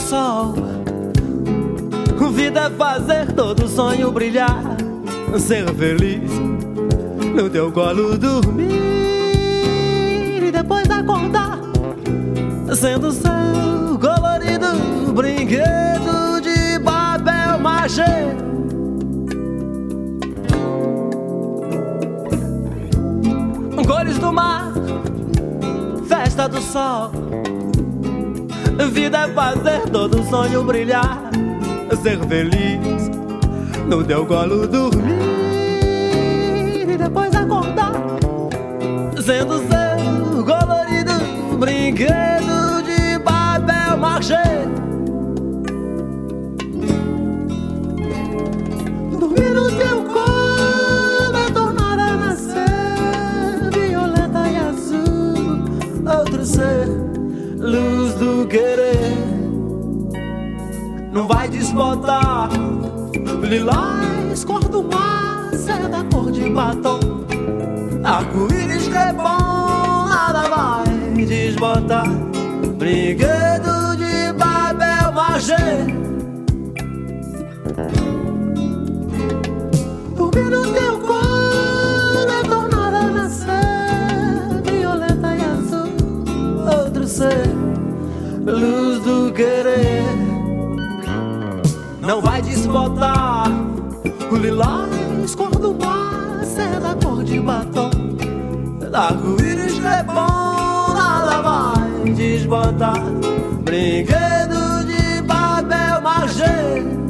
sol. Vida é fazer todo sonho brilhar, ser feliz, no teu colo dormir e depois acordar, sendo seu colorido brinquedo de papel machê. Cores do mar, festa do sol. Vida é fazer todo sonho brilhar, ser feliz, no teu colo dormir e depois acordar, sendo seu colorido brinquedo de papel machê. Dormir no teu colo é tornar a nascer violeta e azul, outro ser, luz do querer. Não vai desbotar lilás, cor do mar, seda cor de batom, arco-íris que é bom, nada vai desbotar brinquedo de papel machê. Dormir no teu colo é tornar a nascer violeta e azul, outro ser, luz do querer. Não vai desbotar o lilás, cor do mar, seda cor de batom, arco-íris que é bom, nada vai desbotar brinquedo de papel machê.